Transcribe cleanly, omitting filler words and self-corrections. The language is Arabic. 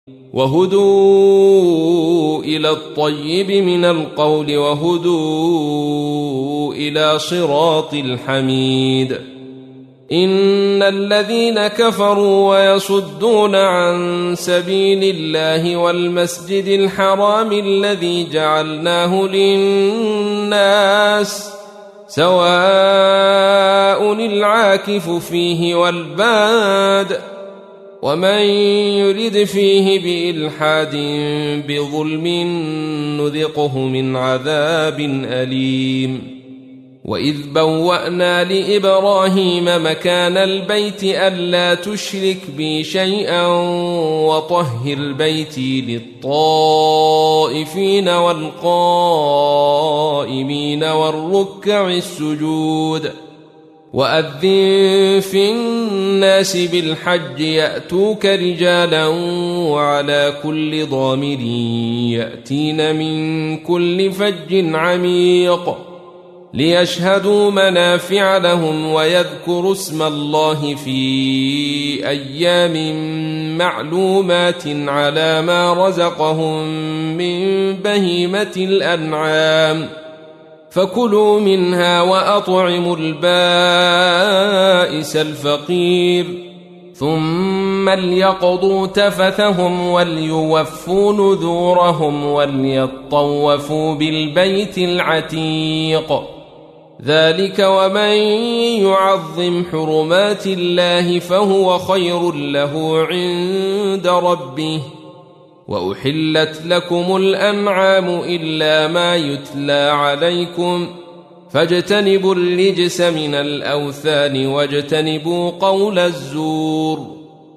وهدوا إلى الطيب من القول وهدوا إلى صراط الحميد. إن الذين كفروا ويصدون عن سبيل الله والمسجد الحرام الذي جعلناه للناس سواء العاكف فيه والباد ومن يرد فيه بإلحاد بظلم نذقه من عذاب أليم. وإذ بوأنا لإبراهيم مكان البيت ألا تشرك بي شيئا وطهر بيتي للطائفين والقائمين والركع السجود. وأذن في الناس بالحج يأتوك رجالا وعلى كل ضامر يأتين من كل فج عميق ليشهدوا منافع لهم ويذكروا اسم الله في أيام معلومات على ما رزقهم من بهيمة الأنعام فكلوا منها وأطعموا البائس الفقير ثم ليقضوا تفثهم وليوفوا نذورهم وليطوفوا بالبيت العتيق. ذلك ومن يعظم حرمات الله فهو خير له عند ربه. وأحلت لكم الأنعام إلا ما يتلى عليكم فاجتنبوا الرجس من الأوثان واجتنبوا قول الزور.